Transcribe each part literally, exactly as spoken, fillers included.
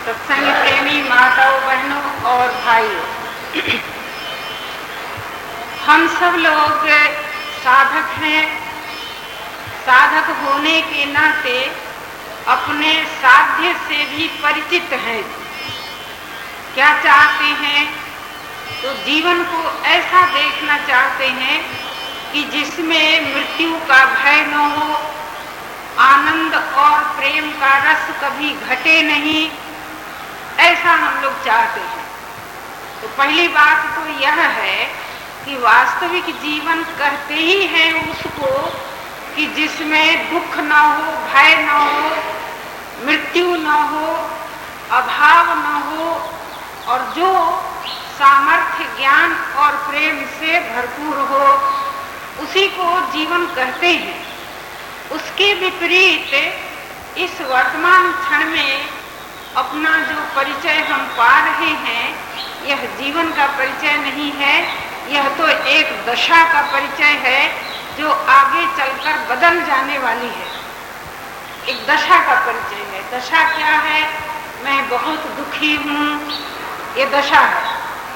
सत्संग प्रेमी माताओं, बहनों और भाइयों, हम सब लोग साधक हैं। साधक होने के नाते अपने साध्य से भी परिचित हैं। क्या चाहते हैं? तो जीवन को ऐसा देखना चाहते हैं कि जिसमें मृत्यु का भय न हो, आनंद और प्रेम का रस कभी घटे नहीं, ऐसा हम लोग चाहते हैं। तो पहली बात तो यह है कि वास्तविक जीवन कहते ही हैं उसको कि जिसमें दुख न हो, भय न हो, मृत्यु न हो, अभाव न हो और जो सामर्थ्य, ज्ञान और प्रेम से भरपूर हो, उसी को जीवन कहते हैं। उसके विपरीत इस वर्तमान क्षण में अपना जो परिचय हम पा रहे हैं, यह जीवन का परिचय नहीं है। यह तो एक दशा का परिचय है जो आगे चलकर बदल जाने वाली है। एक दशा का परिचय है। दशा क्या है? मैं बहुत दुखी हूँ, ये दशा है।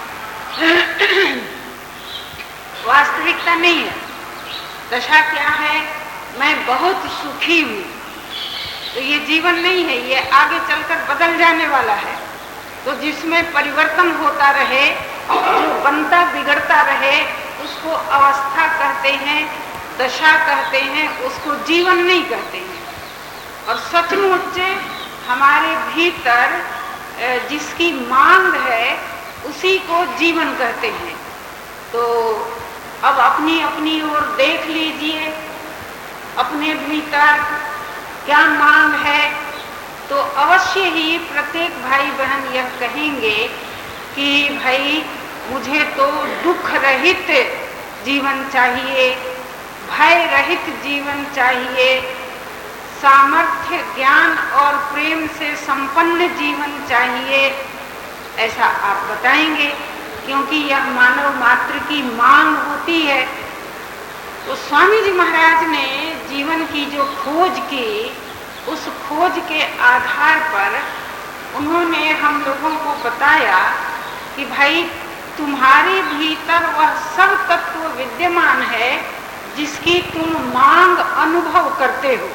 वास्तविकता नहीं है। दशा क्या है? मैं बहुत सुखी हूँ, तो ये जीवन नहीं है, ये आगे चलकर बदल जाने वाला है। तो जिसमें परिवर्तन होता रहे, जो बनता बिगड़ता रहे, उसको अवस्था कहते हैं, दशा कहते हैं, उसको जीवन नहीं कहते हैं। और सचमुच हमारे भीतर जिसकी मांग है उसी को जीवन कहते हैं। तो अब अपनी अपनी ओर देख लीजिए, अपने भीतर क्या मांग है। तो अवश्य ही प्रत्येक भाई बहन यह कहेंगे कि भाई मुझे तो दुख रहित जीवन चाहिए, भय रहित जीवन चाहिए, सामर्थ्य, ज्ञान और प्रेम से संपन्न जीवन चाहिए, ऐसा आप बताएंगे, क्योंकि यह मानव मात्र की मांग होती है। तो स्वामी जी महाराज ने जीवन की जो खोज की, उस खोज के आधार पर उन्होंने हम लोगों को बताया कि भाई तुम्हारे भीतर वह सब तत्व विद्यमान है जिसकी तुम मांग अनुभव करते हो।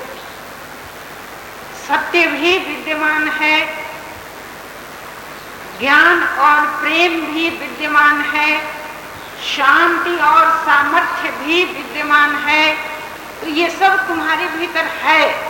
सत्य भी विद्यमान है, ज्ञान और प्रेम भी विद्यमान है, शांति और सामर्थ्य भी विद्यमान है। तो ये सब तुम्हारे भीतर है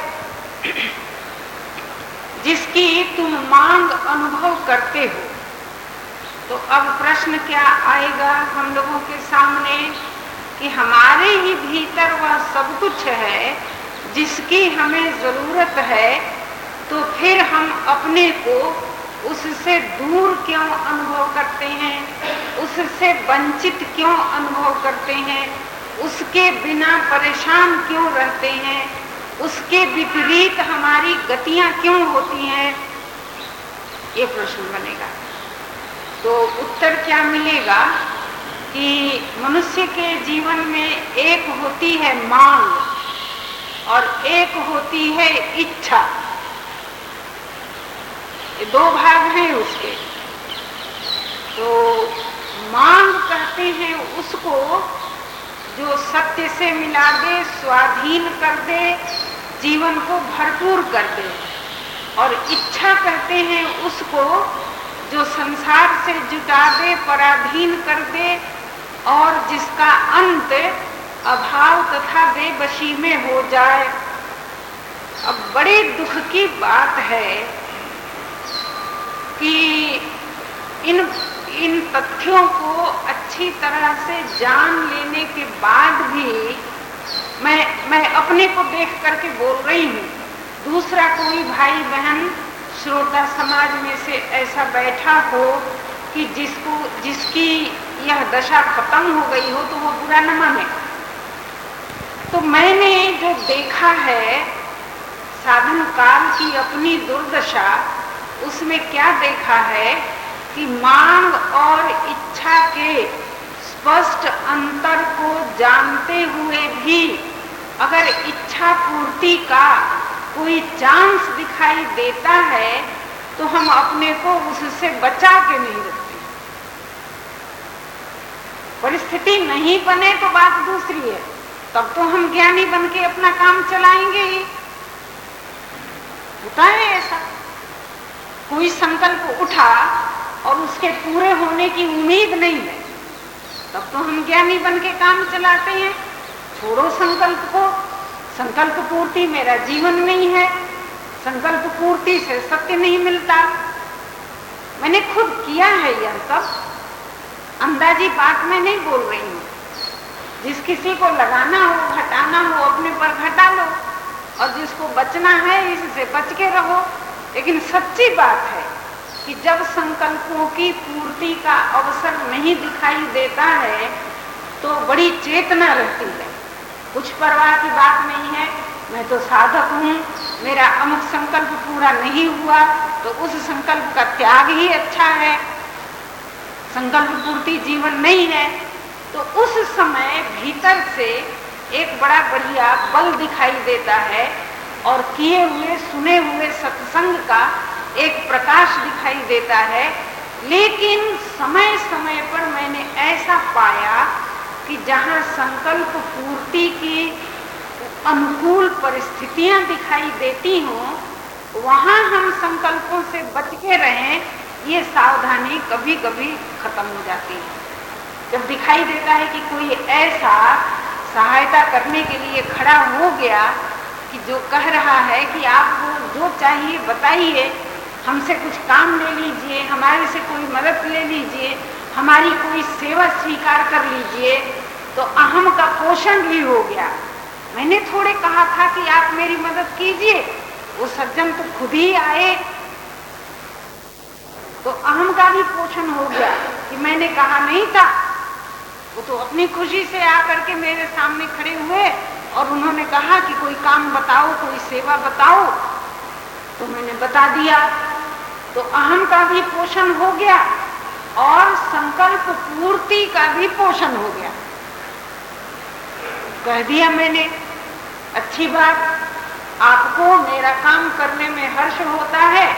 जिसकी तुम मांग अनुभव करते हो। तो अब प्रश्न क्या आएगा हम लोगों के सामने कि हमारे ही भीतर वह सब कुछ है जिसकी हमें जरूरत है, तो फिर हम अपने को उससे दूर क्यों अनुभव करते हैं, उससे वंचित क्यों अनुभव करते हैं, उसके बिना परेशान क्यों रहते हैं, उसके विपरीत हमारी गतियां क्यों होती हैं, ये प्रश्न बनेगा। तो उत्तर क्या मिलेगा कि मनुष्य के जीवन में एक होती है मांग और एक होती है इच्छा। ये दो भाग हैं उसके। तो मांग कहते हैं उसको जो सत्य से मिला दे, स्वाधीन कर दे, जीवन को भरपूर कर दे। और इच्छा कहते हैं उसको जो संसार से जुटा दे, पराधीन कर दे और जिसका अंत अभाव तथा बेबसी में हो जाए। अब बड़े दुख की बात है कि इन इन तथ्यों को अच्छी तरह से जान लेने के बाद भी मैं मैं अपने को देख करके बोल रही हूँ, दूसरा कोई भाई बहन श्रोता समाज में से ऐसा बैठा हो कि जिसको जिसकी यह दशा खत्म हो गई हो तो वो बुरा न माने। तो मैंने जो देखा है साधन काल की अपनी दुर्दशा, उसमें क्या देखा है कि मांग और इच्छा के स्पष्ट अंतर को जानते हुए भी अगर इच्छा पूर्ति का कोई चांस दिखाई देता है तो हम हम अपने को उससे बचा के नहीं रखते। परिस्थिति नहीं बने तो बात दूसरी है, तब तो हम ज्ञानी बन के अपना काम चलाएंगे ही। होता है ऐसा, कोई संकल्प उठा और उसके पूरे होने की उम्मीद नहीं है, तब तो हम ज्ञानी बन के काम चलाते हैं। छोड़ो संकल्प को, संकल्प पूर्ति मेरा जीवन नहीं है, संकल्प पूर्ति से सत्य नहीं मिलता। मैंने खुद किया है यह सब, अंदाजी बात मैं नहीं बोल रही हूँ। जिस किसी को लगाना हो, घटाना हो, अपने पर घटा लो, और जिसको बचना है इससे बच के रहो। लेकिन सच्ची बात है कि जब संकल्पों की पूर्ति का अवसर नहीं दिखाई देता है तो बड़ी चेतना रहती है। कुछ परवाह की बात नहीं है, मैं तो साधक हूँ, मेरा अमुक संकल्प पूरा नहीं हुआ तो उस संकल्प का त्याग ही अच्छा है। संकल्प पूर्ति जीवन नहीं है तो उस समय भीतर से एक बड़ा बढ़िया बल दिखाई देता है और किए हुए सुने हुए सत्संग का एक प्रकाश दिखाई देता है। लेकिन समय समय पर मैंने ऐसा पाया कि जहाँ संकल्प पूर्ति की अनुकूल परिस्थितियां दिखाई देती हों वहाँ हम संकल्पों से बच के रहें, ये सावधानी कभी कभी खत्म हो जाती है। जब दिखाई देता है कि कोई ऐसा सहायता करने के लिए खड़ा हो गया कि जो कह रहा है कि आपको जो चाहिए बताइए, हमसे कुछ काम ले लीजिए, हमारे से कोई मदद ले लीजिए, हमारी कोई सेवा स्वीकार कर लीजिए, तो अहम का पोषण भी हो गया। मैंने थोड़े कहा था कि आप मेरी मदद कीजिए, वो सज्जन तो खुद ही आए, तो अहम का भी पोषण हो गया कि मैंने कहा नहीं था। वो तो अपनी खुशी से आकर के मेरे सामने खड़े हुए और उन्होंने कहा कि कोई काम बताओ, कोई सेवा बताओ, तो मैंने बता दिया। तो अहम का भी पोषण हो गया और संकल्प पूर्ति का भी पोषण हो गया। कह दिया मैंने, अच्छी बात, आपको मेरा काम करने में हर्ष होता है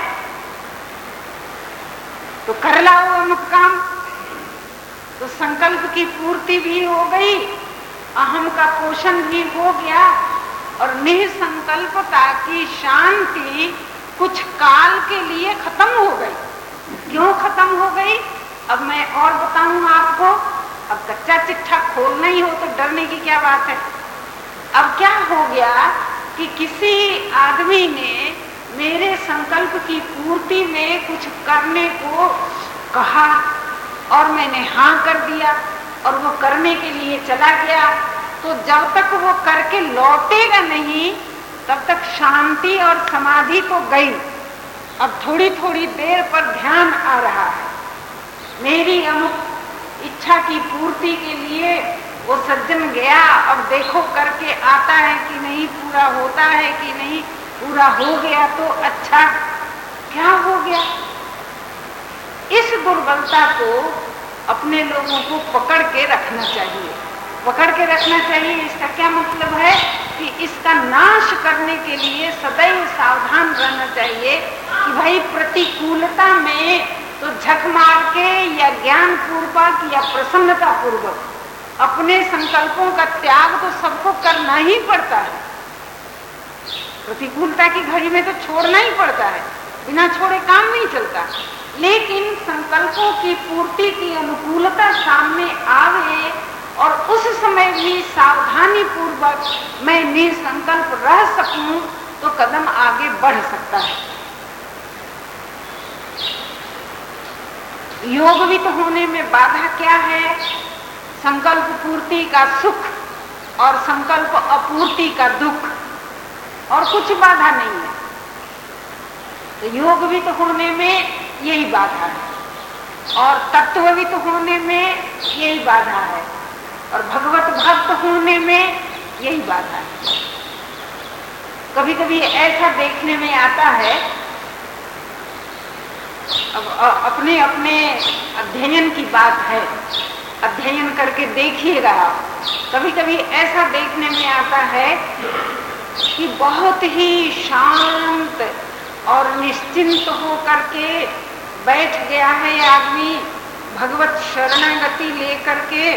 तो कर लाओ अमुक काम। तो संकल्प की पूर्ति भी हो गई, अहम का पोषण भी हो गया और निसंकल्पता की शांति कुछ काल के लिए खत्म हो गई। क्यों खत्म हो गई अब मैं और बताऊं आपको। अब कच्चा चिट्ठा खोलना ही हो तो डरने की क्या बात है। अब क्या हो गया कि किसी आदमी ने मेरे संकल्प की पूर्ति में कुछ करने को कहा और मैंने हाँ कर दिया और वो करने के लिए चला गया। तो जब तक वो करके लौटेगा नहीं तब तक शांति और समाधि तो गई। अब थोड़ी थोड़ी देर पर ध्यान आ रहा है, मेरी अमुक इच्छा की पूर्ति के लिए वो सज्जन गया, अब देखो करके आता है कि नहीं, पूरा होता है कि नहीं, पूरा हो गया तो अच्छा। क्या हो गया? इस दुर्बलता को अपने लोगों को पकड़ के रखना चाहिए। पकड़ के रखना चाहिए इसका क्या मतलब है कि इसका नाश करने के लिए सदैव सावधान रहना चाहिए कि भाई प्रतिकूलता में तो झक मार के या ज्ञान पूर्वक या प्रसन्नता पूर्वक अपने संकल्पों का त्याग तो सबको करना ही पड़ता है। प्रतिकूलता की घड़ी में तो छोड़ना ही पड़ता है, बिना छोड़े काम नहीं चलता। लेकिन संकल्पों की पूर्ति की अनुकूलता सामने आवे और उस समय भी सावधानी पूर्वक मैं निसंकल्प रह सकूं तो कदम आगे बढ़ सकता है। योगवित होने में बाधा क्या है? संकल्प पूर्ति का सुख और संकल्प अपूर्ति का दुख, और कुछ बाधा नहीं है। तो योगवित होने में यही बाधा है और तत्ववित होने में यही बाधा है और भगवत भक्त होने में यही बाधा है। कभी कभी ऐसा देखने में आता है, अब अपने अपने अध्ययन की बात है, अध्ययन करके देखिएगा। कभी कभी ऐसा देखने में आता है कि बहुत ही शांत और निश्चिंत हो करके बैठ गया है आदमी भगवत शरणागति लेकर के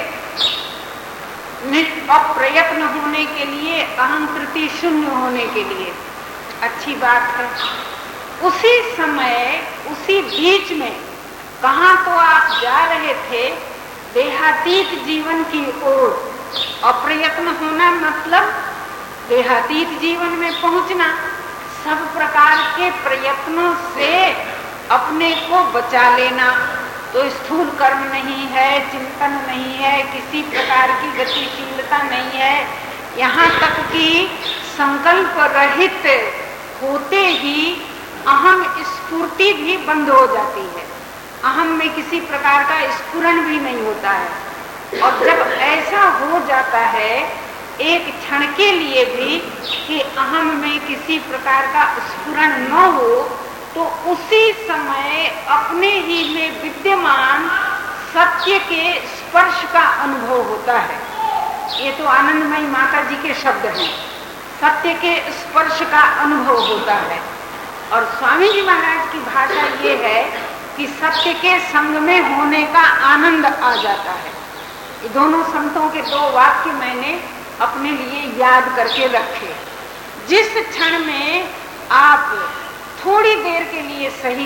अप्रयत्न होने के लिए, अहंकृति शून्य होने के लिए, अच्छी बात है। उसी समय उसी बीच में कहाँ तो आप जा रहे थे देहातीत जीवन की ओर। अप्रयत्न होना मतलब देहातीत जीवन में पहुंचना। सब प्रकार के प्रयत्नों से अपने को बचा लेना। तो स्थूल कर्म नहीं है, चिंतन नहीं है, किसी प्रकार की गतिशीलता नहीं है, यहाँ तक कि संकल्प रहित होते ही अहम स्फूर्ति भी बंद हो जाती है। अहम में किसी प्रकार का स्फुरण भी नहीं होता है। और जब ऐसा हो जाता है एक क्षण के लिए भी कि अहम में किसी प्रकार का स्फुरण न हो, तो उसी समय अपने ही में विद्यमान सत्य के स्पर्श का अनुभव होता है। ये तो आनंदमयी माता जी के शब्द हैं। सत्य के स्पर्श का अनुभव होता है। और स्वामी जी महाराज की भाषा ये है कि सत्य के संग में होने का आनंद आ जाता है। ये दोनों संतों के दो वाक्य मैंने अपने लिए याद करके रखे। जिस क्षण में आप थोड़ी देर के लिए सही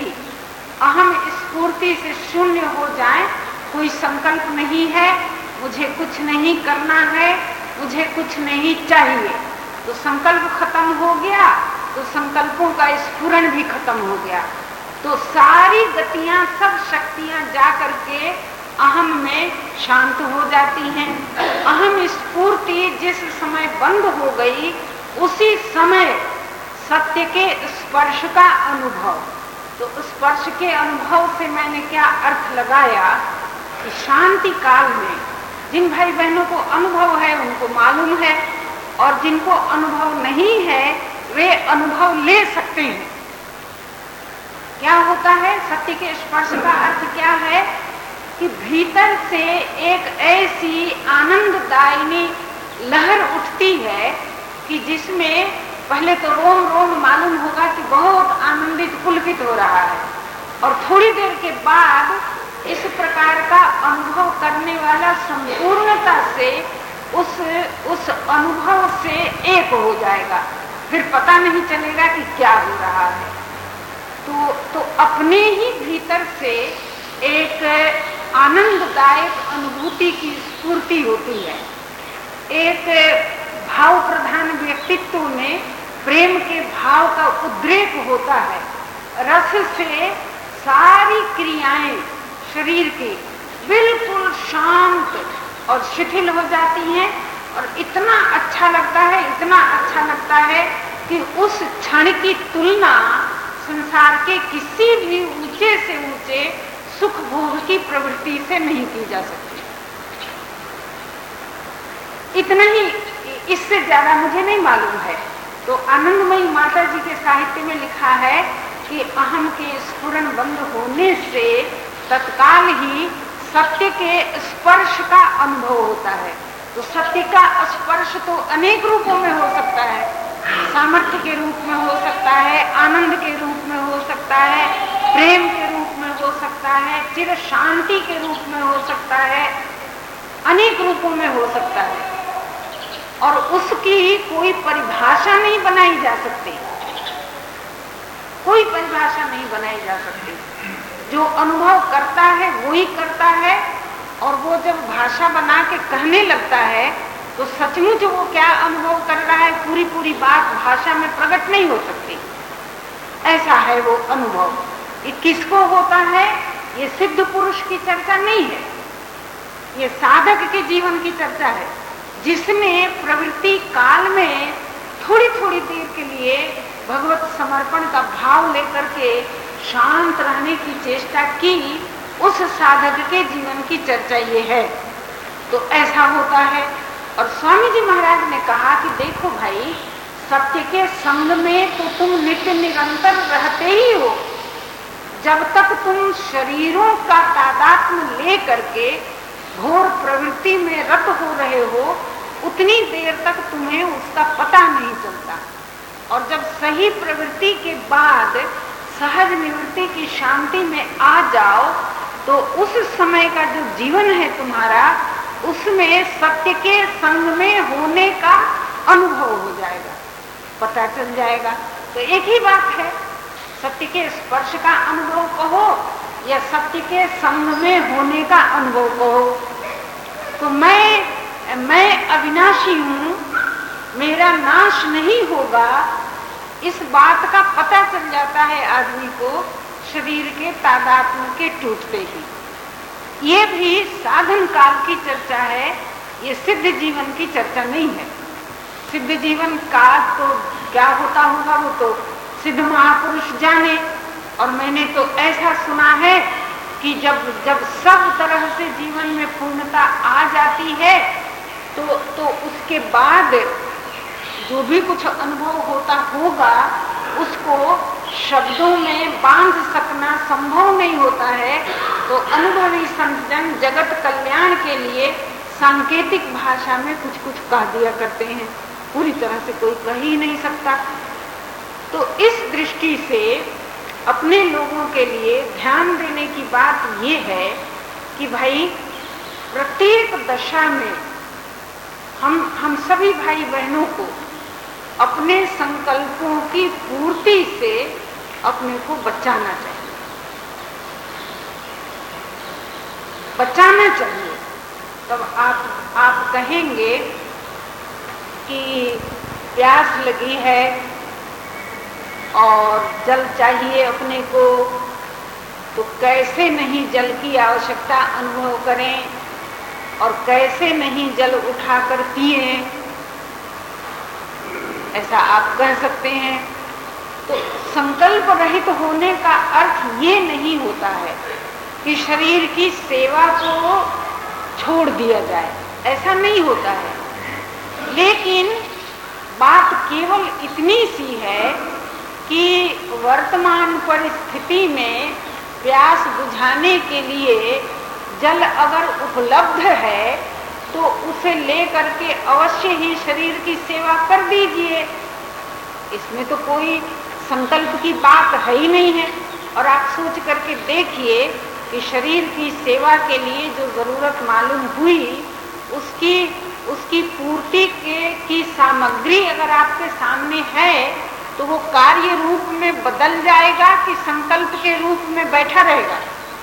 अहम स्फूर्ति से शून्य हो जाए, कोई संकल्प नहीं है, मुझे कुछ नहीं करना है, मुझे कुछ नहीं चाहिए, तो संकल्प खत्म हो गया, तो संकल्पों का स्फुरण भी खत्म हो गया। तो सारी गतियां, सब शक्तियां जा करके अहम में शांत हो जाती हैं। अहम स्फूर्ति जिस समय बंद हो गई, उसी समय सत्य के स्पर्श का अनुभव। तो स्पर्श के अनुभव से मैंने क्या अर्थ लगाया कि शांति काल में जिन भाई बहनों को अनुभव है उनको मालूम है, और जिनको अनुभव नहीं है वे अनुभव ले सकते हैं। क्या होता है सत्य के स्पर्श का अर्थ क्या है कि भीतर से एक ऐसी आनंददायिनी लहर उठती है कि जिसमें पहले तो रोम रोम मालूम होगा कि बहुत आनंदित पुलकित हो रहा है, और थोड़ी देर के बाद इस प्रकार का अनुभव करने वाला संपूर्णता से उस उस अनुभव से एक हो जाएगा। फिर पता नहीं चलेगा कि क्या हो रहा है। तो तो अपने ही भीतर से एक आनंददायक अनुभूति की स्फूर्ति होती है। एक भाव प्रधान व्यक्तित्व में प्रेम के भाव का उद्रेक होता है। रस से सारी क्रियाएं शरीर की बिल्कुल शांत और शिथिल हो जाती हैं, और इतना अच्छा लगता है, इतना अच्छा लगता है कि उस क्षण की तुलना संसार के किसी भी ऊंचे से ऊंचे सुख भोग की प्रवृत्ति से नहीं की जा सकती। इतना ही, इससे ज्यादा मुझे नहीं मालूम है। तो आनंदमयी माता जी के साहित्य में लिखा है कि अहम के स्फुरण बंद होने से तत्काल ही सत्य के स्पर्श का अनुभव होता है। तो सत्य का स्पर्श तो अनेक रूपों में हो सकता है। सामर्थ्य के रूप में हो सकता है, आनंद के रूप में हो सकता है, प्रेम के रूप में हो सकता है, चिर शांति के रूप में हो सकता है, अनेक रूपों में हो सकता है। और उसकी कोई परिभाषा नहीं बनाई जा सकती, कोई परिभाषा नहीं बनाई जा सकती। जो अनुभव करता है वो ही करता है, और वो जब भाषा बना के कहने लगता है तो सचमुच वो क्या अनुभव कर रहा है पूरी पूरी बात भाषा में प्रकट नहीं हो सकती। ऐसा है वो अनुभव। ये किसको होता है? ये सिद्ध पुरुष की चर्चा नहीं है, ये साधक के जीवन की चर्चा है, जिसने प्रवृत्ति काल में थोड़ी थोड़ी देर के लिए भगवत समर्पण का भाव लेकर के शांत रहने की चेष्टा की। उस साधक के जीवन की चर्चा ये है। तो ऐसा होता है। और स्वामी जी महाराज ने कहा कि देखो भाई, सत्य के संग में तो तुम नित्य निरंतर रहते ही हो। जब तक तुम शरीरों का तादात्म्य ले करके घोर प्रवृत्ति में रत हो रहे हो, उतनी देर तक तुम्हें उसका पता नहीं चलता। और जब सही प्रवृत्ति के बाद सहज निवृत्ति की शांति में आ जाओ तो उस समय का जो जीवन है तुम्हारा, उसमें सत्य के संग में होने का अनुभव हो जाएगा, पता चल जाएगा। तो एक ही बात है, सत्य के स्पर्श का अनुभव कहो या सत्य के संग में होने का अनुभव कहो। तो मैं मैं अविनाशी हूँ, मेरा नाश नहीं होगा, इस बात का पता चल जाता है आदमी को शरीर के तादात्म्य के टूटते ही। ये भी साधन काल की चर्चा है, ये सिद्ध जीवन की चर्चा नहीं है। सिद्ध जीवन का तो क्या होता होगा वो तो सिद्ध महापुरुष जाने। और मैंने तो ऐसा सुना है कि जब जब सब तरह से जीवन में पूर्णता आ जाती है तो तो उसके बाद जो भी कुछ अनुभव होता होगा उसको शब्दों में बांध सकना संभव नहीं होता है। तो अनुभवी संतजन जगत कल्याण के लिए सांकेतिक भाषा में कुछ कुछ कह दिया करते हैं, पूरी तरह से कोई कह ही नहीं सकता। तो इस दृष्टि से अपने लोगों के लिए ध्यान देने की बात ये है कि भाई प्रत्येक दशा में हम हम सभी भाई बहनों को अपने संकल्पों की पूर्ति से अपने को बचाना चाहिए, बचाना चाहिए। तब आप आप कहेंगे कि प्यास लगी है और जल चाहिए अपने को, तो कैसे नहीं जल की आवश्यकता अनुभव करें और कैसे नहीं जल उठाकर पिए, ऐसा आप कह सकते हैं। तो संकल्प रहित होने का अर्थ ये नहीं होता है कि शरीर की सेवा को छोड़ दिया जाए, ऐसा नहीं होता है। लेकिन बात केवल इतनी सी है कि वर्तमान परिस्थिति में प्यास बुझाने के लिए जल अगर उपलब्ध है तो उसे लेकर के अवश्य ही शरीर की सेवा कर दीजिए, इसमें तो कोई संकल्प की बात है ही नहीं है। और आप सोच करके देखिए कि शरीर की सेवा के लिए जो जरूरत मालूम हुई उसकी उसकी पूर्ति के की सामग्री अगर आपके सामने है तो वो कार्य रूप में बदल जाएगा कि संकल्प के रूप में बैठा रहेगा?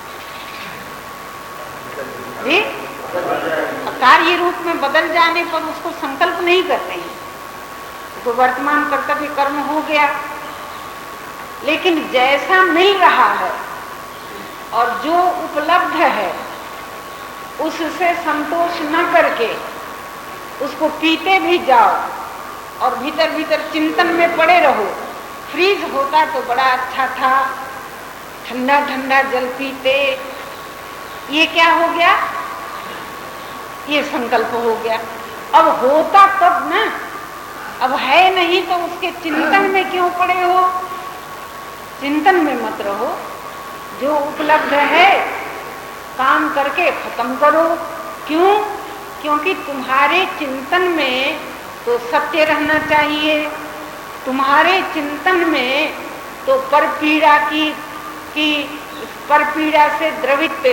जी, कार्य रूप में बदल जाने पर उसको संकल्प नहीं करते हैं तो वर्तमान कर्तव्य कर्म हो गया। लेकिन जैसा मिल रहा है और जो उपलब्ध है उससे संतोष न करके उसको पीते भी जाओ और भीतर भीतर चिंतन में पड़े रहो। फ्रीज होता तो बड़ा अच्छा था, ठंडा ठंडा जल पीते, ये क्या हो गया? ये संकल्प हो गया। अब होता तब ना, अब है नहीं तो उसके चिंतन में क्यों पड़े हो? चिंतन में मत रहो, जो उपलब्ध है काम करके खत्म करो। क्यों? क्योंकि तुम्हारे चिंतन में तो सत्य रहना चाहिए, तुम्हारे चिंतन में तो परपीड़ा की की परपीड़ा से द्रवित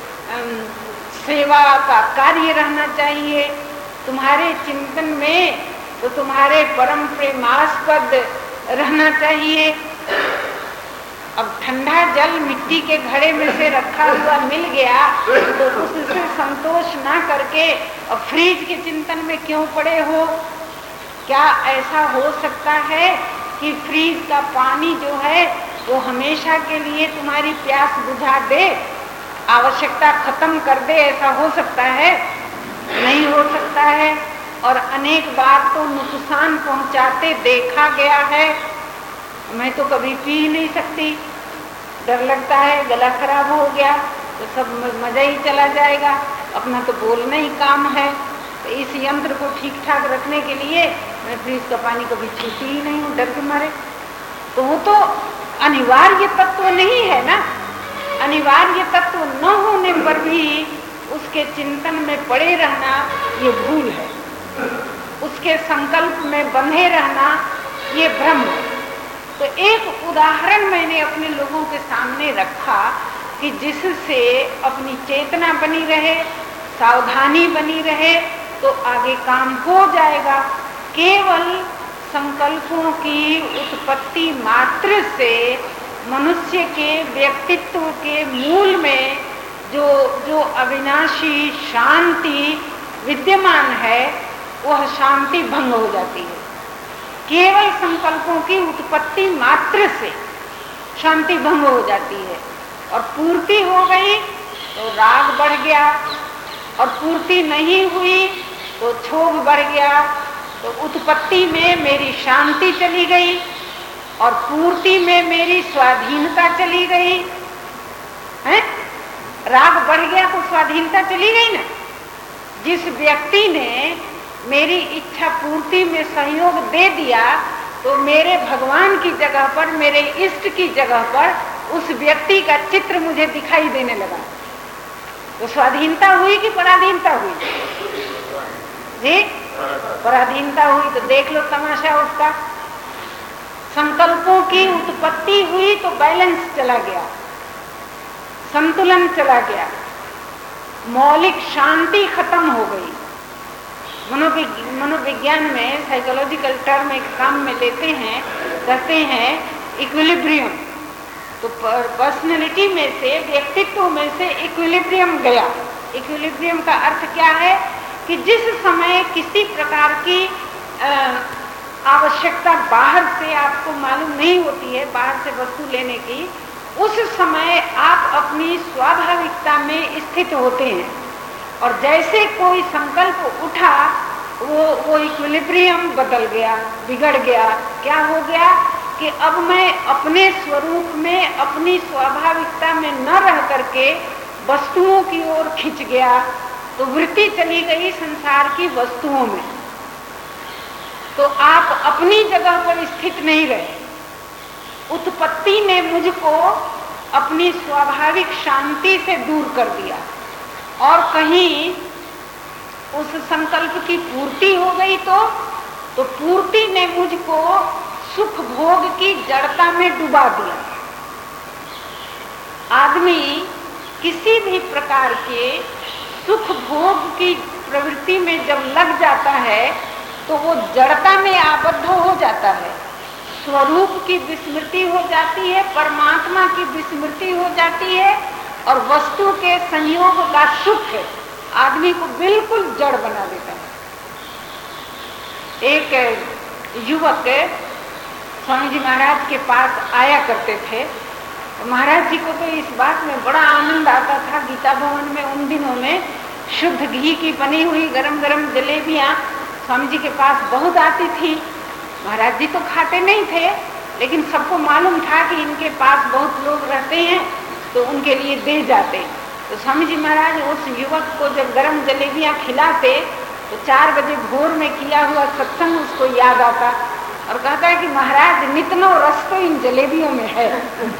सेवा का कार्य रहना चाहिए, तुम्हारे चिंतन में तो तुम्हारे परम प्रेमास्पद रहना चाहिए। अब ठंडा जल मिट्टी के घड़े में से रखा हुआ मिल गया तो उससे संतोष ना करके अब फ्रीज के चिंतन में क्यों पड़े हो? क्या ऐसा हो सकता है कि फ्रीज का पानी जो है वो हमेशा के लिए तुम्हारी प्यास बुझा दे, आवश्यकता खत्म कर दे? ऐसा हो सकता है? नहीं हो सकता है। और अनेक बार तो नुकसान पहुंचाते देखा गया है। मैं तो कभी पी ही नहीं सकती, डर लगता है गला खराब हो गया तो सब मजा ही चला जाएगा, अपना तो बोलना ही काम है। तो इस यंत्र को ठीक ठाक रखने के लिए मैं फ्रीज का पानी कभी छूती ही नहीं हूँ, डर के मारे। तो वो तो अनिवार्य तत्व नहीं है ना, अनिवार्य तत्व न होने पर भी उसके चिंतन में पड़े रहना ये भूल है, उसके संकल्प में बंधे रहना ये ब्रह्म है। तो एक उदाहरण मैंने अपने लोगों के सामने रखा कि जिससे अपनी चेतना बनी रहे, सावधानी बनी रहे, तो आगे काम हो जाएगा। केवल संकल्पों की उत्पत्ति मात्र से मनुष्य के व्यक्तित्व के मूल में जो जो अविनाशी शांति विद्यमान है, वह शांति भंग हो जाती है। केवल संकल्पों की उत्पत्ति मात्र से शांति भंग हो जाती है, और पूर्ति हो गई तो राग बढ़ गया, और पूर्ति नहीं हुई तो क्षोभ बढ़ गया। तो उत्पत्ति में मेरी शांति चली गई और पूर्ति में मेरी स्वाधीनता चली गई है। राग बढ़ गया तो स्वाधीनता चली गई ना। जिस व्यक्ति ने मेरी इच्छा पूर्ति में सहयोग दे दिया, तो मेरे भगवान की जगह पर, मेरे इष्ट की जगह पर उस व्यक्ति का चित्र मुझे दिखाई देने लगा। तो स्वाधीनता हुई कि पराधीनता हुई? जी, पराधीनता हुई। तो देख लो तमाशा उसका। संकल्पों की उत्पत्ति हुई तो बैलेंस चला गया, संतुलन चला गया, मौलिक शांति खत्म हो गई। मनोविज्ञान में साइकोलॉजिकल टर्म एक काम में लेते हैं, कहते हैं इक्विलिब्रियम। तो पर्सनैलिटी में से, व्यक्तित्व में से इक्विलिब्रियम गया। इक्विलिब्रियम का अर्थ क्या है कि जिस समय किसी प्रकार की आवश्यकता बाहर से आपको मालूम नहीं होती है, बाहर से वस्तु लेने की, उस समय आप अपनी स्वाभाविकता में स्थित होते हैं। और जैसे कोई संकल्प उठा, वो वो इक्विलिब्रियम बदल गया, बिगड़ गया। क्या हो गया कि अब मैं अपने स्वरूप में, अपनी स्वाभाविकता में न रह करके वस्तुओं की ओर खिंच गया। तो वृत्ति चली गई संसार की वस्तुओं में। तो आप अपनी जगह पर स्थित नहीं रहे। उत्पत्ति ने मुझको अपनी स्वाभाविक शांति से दूर कर दिया, और कहीं उस संकल्प की पूर्ति हो गई तो तो पूर्ति ने मुझको सुख भोग की जड़ता में डुबा दिया। आदमी किसी भी प्रकार के सुख भोग की प्रवृत्ति में जब लग जाता है, तो वो जड़ता में आबद्ध हो जाता है। स्वरूप की विस्मृति हो जाती है, परमात्मा की विस्मृति हो जाती है, और वस्तु के संयोग का सुख आदमी को बिल्कुल जड़ बना देता है। एक युवक स्वामी जी महाराज के पास आया करते थे। तो महाराज जी को तो इस बात में बड़ा आनंद आता था। गीता भवन में उन दिनों में शुद्ध घी की बनी हुई गरम गरम जलेबियां स्वामी जी के पास बहुत आती थी। महाराज जी तो खाते नहीं थे, लेकिन सबको मालूम था कि इनके पास बहुत लोग रहते हैं, तो उनके लिए दे जाते। तो स्वामी जी महाराज उस युवक को जब गरम जलेबियां खिलाते, तो चार बजे भोर में किया हुआ सत्संग उसको याद आता, और कहता है कि महाराज नितनो रस तो इन जलेबियों में है।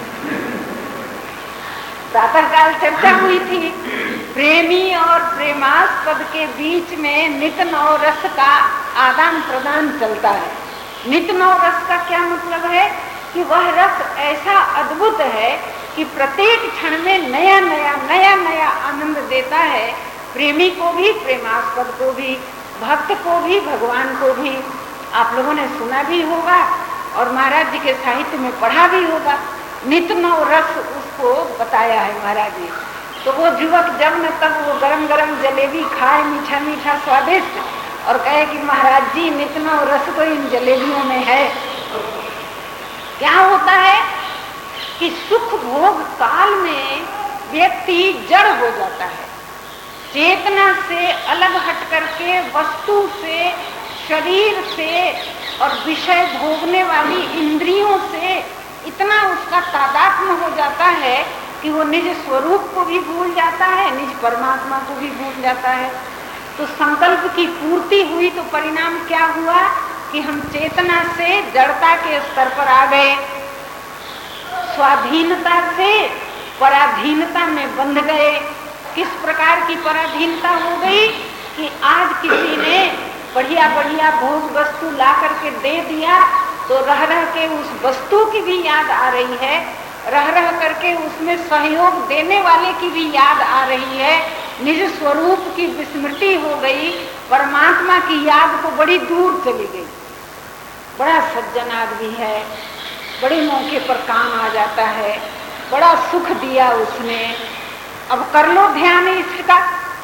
प्रातःकाल चर्चा हुई थी, प्रेमी और प्रेमास्पद के बीच में नित नौ रस का आदान प्रदान चलता है। नित नौ रस का क्या मतलब है कि वह रस ऐसा अद्भुत है कि प्रत्येक क्षण में नया नया नया नया आनंद देता है। प्रेमी को भी, प्रेमास्पद को भी, भक्त को भी, भगवान को भी। आप लोगों ने सुना भी होगा और महाराज जी के साहित्य में पढ़ा भी होगा। नित नौ रस उसको बताया है महाराज जी। तो वो युवक जब न तब वो गरम गरम जलेबी खाए, मीठा मीठा स्वादिष्ट, और कहे कि महाराज जी नित नौ रस तो इन जलेबियों में है। क्या होता है कि सुख भोग काल में व्यक्ति जड़ हो जाता है। चेतना से अलग हट करके वस्तु से, शरीर से और विषय भोगने वाली इंद्रियों से इतना उसका तादात्म्य हो जाता है कि वो निज स्वरूप को भी भूल जाता है, निज परमात्मा को भी भूल जाता है। तो संकल्प की पूर्ति हुई तो परिणाम क्या हुआ कि हम चेतना से जड़ता के स्तर पर आ गए, स्वाधीनता से पराधीनता में बंध गए। किस प्रकार की पराधीनता हो गई कि आज किसी ने बढ़िया बढ़िया भोग वस्तु ला करके दे दिया, तो रह रह के उस वस्तु की भी याद आ रही है, रह रह करके उसमें सहयोग देने वाले की भी याद आ रही है, निज स्वरूप की विस्मृति हो गई, परमात्मा की याद तो बड़ी दूर चली गई। बड़ा सज्जन आदमी है, बड़े मौके पर काम आ जाता है, बड़ा सुख दिया उसने, अब कर लो ध्यान इसका।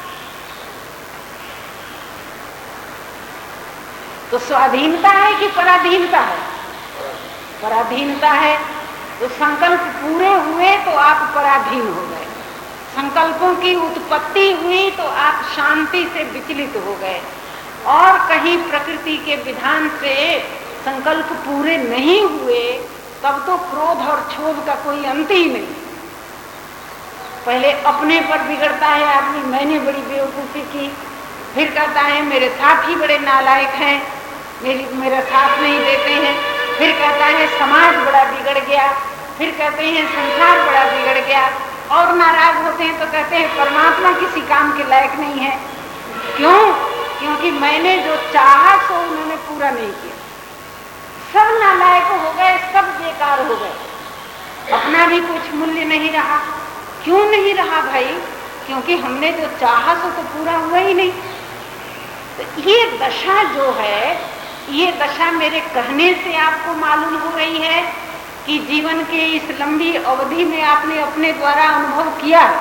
तो स्वाधीनता है कि पराधीनता है? पराधीनता है। तो संकल्प पूरे हुए तो आप पराधीन हो गए, संकल्पों की उत्पत्ति हुई तो आप शांति से विचलित हो गए, और कहीं प्रकृति के विधान से संकल्प पूरे नहीं हुए तब तो क्रोध और क्षोभ का कोई अंत ही नहीं। पहले अपने पर बिगड़ता है आदमी, मैंने बड़ी बेवकूफी की, फिर कहता है मेरे साथी बड़े नालायक हैं, मेरी मेरा साथ नहीं देते हैं, फिर कहता है समाज बड़ा बिगड़ गया, फिर कहते हैं संसार बड़ा बिगड़ गया, और नाराज होते हैं तो कहते हैं परमात्मा किसी काम के लायक नहीं है। क्यों? क्योंकि मैंने जो चाहा सो उन्होंने पूरा नहीं किया, सब नालायक हो गए, सब बेकार हो गए, अपना भी कुछ मूल्य नहीं रहा। क्यों नहीं रहा भाई? क्योंकि हमने जो चाहा सो तो पूरा हुआ ही नहीं। तो ये दशा जो है, ये दशा मेरे कहने से आपको मालूम हो रही है कि जीवन के इस लंबी अवधि में आपने अपने द्वारा अनुभव किया है,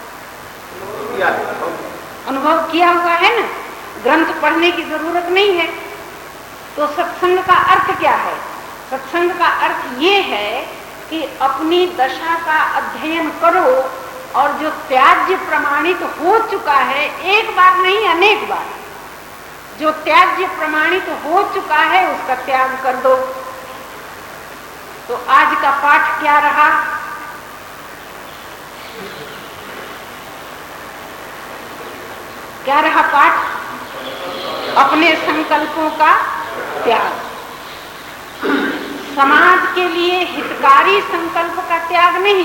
अनुभव किया हुआ है ना, ग्रंथ पढ़ने की जरूरत नहीं है। तो सत्संग का अर्थ क्या है? सत्संग का अर्थ ये है कि अपनी दशा का अध्ययन करो, और जो त्याज्य प्रमाणित हो चुका है, एक बार नहीं अनेक बार, जो त्याज्य प्रमाणित हो चुका है उसका त्याग कर दो। तो आज का पाठ क्या रहा? क्या रहा पाठ? अपने संकल्पों का त्याग, समाज के लिए हितकारी संकल्प का त्याग नहीं,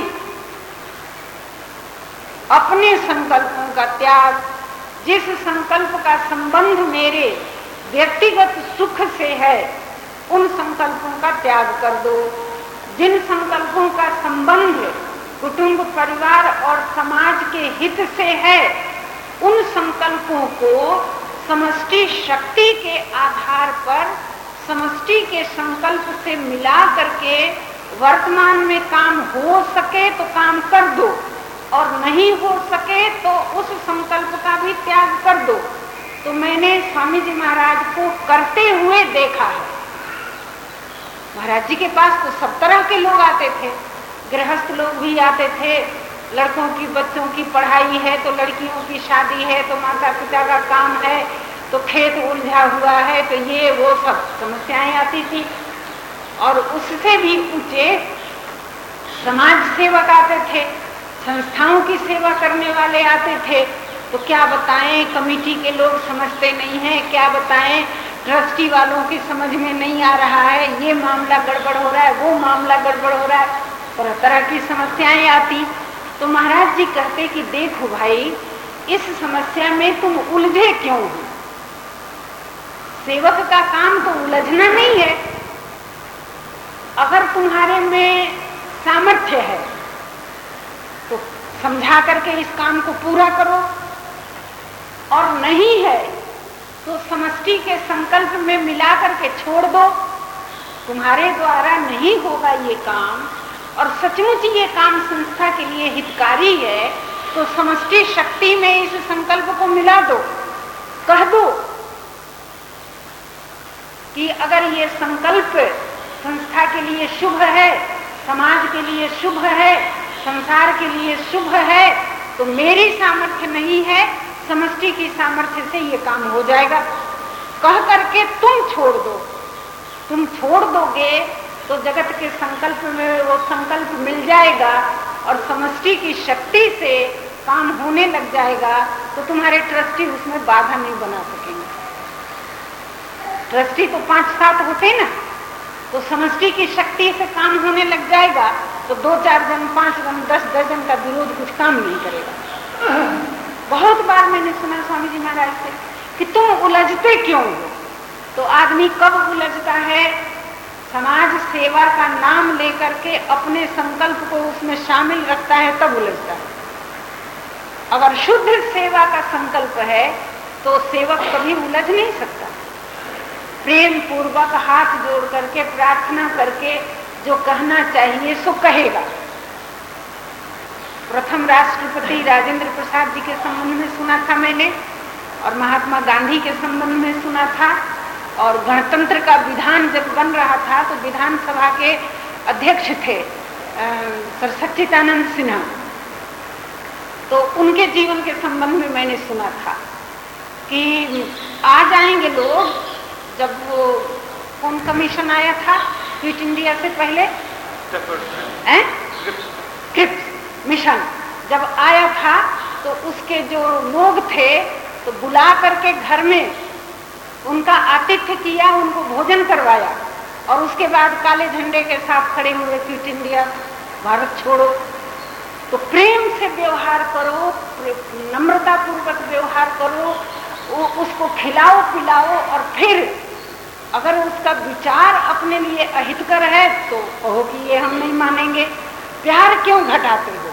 अपने संकल्पों का त्याग। जिस संकल्प का संबंध मेरे व्यक्तिगत सुख से है, उन संकल्पों का त्याग कर दो। जिन संकल्पों का संबंध कुटुंब, परिवार और समाज के हित से है, उन संकल्पों को समष्टि शक्ति के आधार पर, समष्टि के संकल्प से मिला करके वर्तमान में काम हो सके तो काम कर दो, और नहीं हो सके तो उस संकल्प का भी त्याग कर दो। तो मैंने स्वामी जी महाराज को करते हुए देखा है। महाराज जी के पास तो सब तरह के लोग आते थे, गृहस्थ लोग भी आते थे, लड़कों की बच्चों की पढ़ाई है तो लड़कियों की शादी है तो माता पिता का काम है तो खेत उलझा हुआ है तो ये वो सब समस्याएं आती थी। और उससे भी ऊंचे समाज सेवक आते थे, संस्थाओं की सेवा करने वाले आते थे। तो क्या बताएं, कमेटी के लोग समझते नहीं हैं, क्या बताएं, ट्रस्टी वालों की समझ में नहीं आ रहा है, ये मामला गड़बड़ हो रहा है, वो मामला गड़बड़ हो रहा है, तरह तरह की समस्याएं आती। तो महाराज जी कहते कि देखो भाई, इस समस्या में तुम उलझे क्यों हो? सेवक का काम तो उलझना नहीं है। अगर तुम्हारे में सामर्थ्य है तो समझा करके इस काम को पूरा करो, और नहीं है तो समष्टि के संकल्प में मिला करके छोड़ दो। तुम्हारे द्वारा नहीं होगा ये काम, और सचमुच ये काम संस्था के लिए हितकारी है, तो समष्टि शक्ति में इस संकल्प को मिला दो। कह दो कि अगर ये संकल्प संस्था के लिए शुभ है, समाज के लिए शुभ है, संसार के लिए शुभ है, तो मेरी सामर्थ्य नहीं है, समष्टि की सामर्थ्य से ये काम हो जाएगा। कह करके तुम छोड़ दो। तुम छोड़ दोगे तो जगत के संकल्प में वो संकल्प मिल जाएगा और समष्टि की शक्ति से काम होने लग जाएगा, तो तुम्हारे ट्रस्टी उसमें बाधा नहीं बना सकेंगे। ट्रस्टी तो पांच सात होते ना, तो समष्टि की शक्ति से काम होने लग जाएगा, तो दो चार जन, पांच जन, दस दर्जन का विरोध कुछ काम नहीं करेगा। बहुत बार मैंने सुना स्वामी जी महाराज से कि तुम उलझते क्यों हो? तो आदमी कब उलझता है? समाज सेवा का नाम लेकर के अपने संकल्प को उसमें शामिल रखता है तब उलझता है। अगर शुद्ध सेवा का संकल्प है तो सेवक कभी उलझ नहीं सकता। प्रेम पूर्वक हाथ जोड़ करके प्रार्थना करके जो कहना चाहिए सो कहेगा। प्रथम राष्ट्रपति राजेंद्र प्रसाद जी के संबंध में सुना था मैंने, और महात्मा गांधी के संबंध में सुना था, और गणतंत्र का विधान जब बन रहा था तो विधानसभा के अध्यक्ष थे सर सच्चिदानंद सिन्हा, तो उनके जीवन के संबंध में मैंने सुना था कि आ जाएंगे लोग। जब वो कौन कमीशन आया था क्विट इंडिया से पहले, क्रिप्स मिशन जब आया था तो उसके जो लोग थे तो बुला करके घर में उनका आतिथ्य किया, उनको भोजन करवाया, और उसके बाद काले झंडे के साथ खड़े हुए क्विट इंडिया भारत छोड़ो। तो प्रेम से व्यवहार करो, नम्रता पूर्वक व्यवहार करो, वो उसको खिलाओ पिलाओ, और फिर अगर उसका विचार अपने लिए अहितकर है तो कहो कि ये हम नहीं मानेंगे। प्यार क्यों घटाते हो?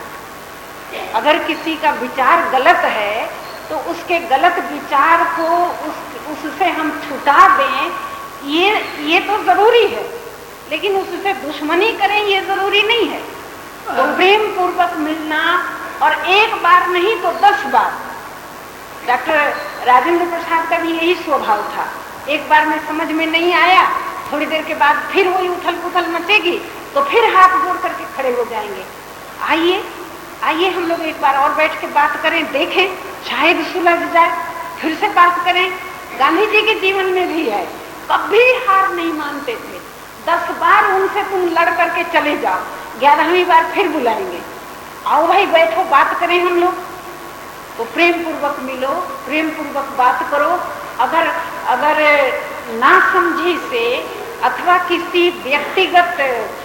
अगर किसी का विचार गलत है तो उसके गलत विचार को उस उससे हम छुटा दें, ये ये तो जरूरी है, लेकिन उससे दुश्मनी करें ये जरूरी नहीं है। तो प्रेम पूर्वक मिलना, और एक बार नहीं तो दस बार। डॉक्टर राजेंद्र प्रसाद का भी यही स्वभाव था। एक बार में समझ में नहीं आया, थोड़ी देर के बाद फिर वही उथल पुथल मचेगी तो फिर हाथ जोड़ करके खड़े हो जाएंगे। आइए आइए हम लोग एक बार और बैठ के बात करें, देखें शायद सुलझ जाए, फिर से बात करें। गांधी जी के जीवन में भी है, कभी हार नहीं मानते थे। दस बार उनसे तुम लड़ करके चले जाओ, ग्यारहवीं बार फिर बुलाएंगे, आओ भाई बैठो बात करें हम लोग। तो प्रेम पूर्वक मिलो, प्रेम पूर्वक बात करो। अगर अगर नासमझी से अथवा किसी व्यक्तिगत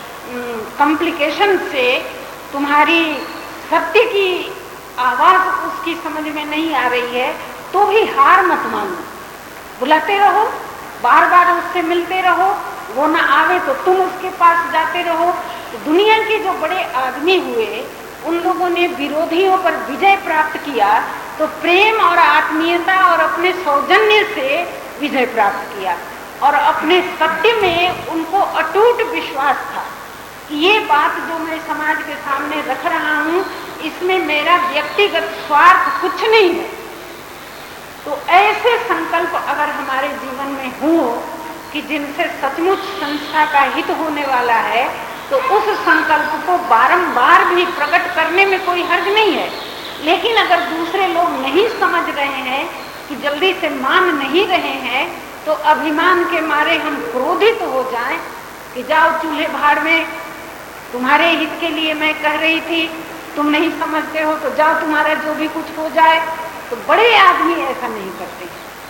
कॉम्प्लिकेशन से तुम्हारी सत्य की आवाज उसकी समझ में नहीं आ रही है तो भी हार मत मानो, बुलाते रहो, बार बार उससे मिलते रहो। वो ना आवे तो तुम उसके पास जाते रहो। तो दुनिया के जो बड़े आदमी हुए उन लोगों ने विरोधियों पर विजय प्राप्त किया तो प्रेम और आत्मीयता और अपने सौजन्य से विजय प्राप्त किया, और अपने सत्य में उनको अटूट विश्वास था कि ये बात जो मैं समाज के सामने रख रहा हूँ इसमें मेरा व्यक्तिगत स्वार्थ कुछ नहीं है। तो ऐसे संकल्प अगर हमारे जीवन में हो कि जिनसे सचमुच संस्था का हित होने वाला है तो उस संकल्प को बारंबार भी प्रकट करने में कोई हर्ज नहीं है। लेकिन अगर दूसरे लोग नहीं समझ रहे हैं, कि जल्दी से मान नहीं रहे हैं, तो अभिमान के मारे हम क्रोधित हो जाएं कि जाओ चूल्हे भाड़ में, तुम्हारे हित के लिए मैं कह रही थी, तुम नहीं समझते हो तो जाओ तुम्हारा जो भी कुछ हो जाए। तो बड़े आदमी ऐसा नहीं करते,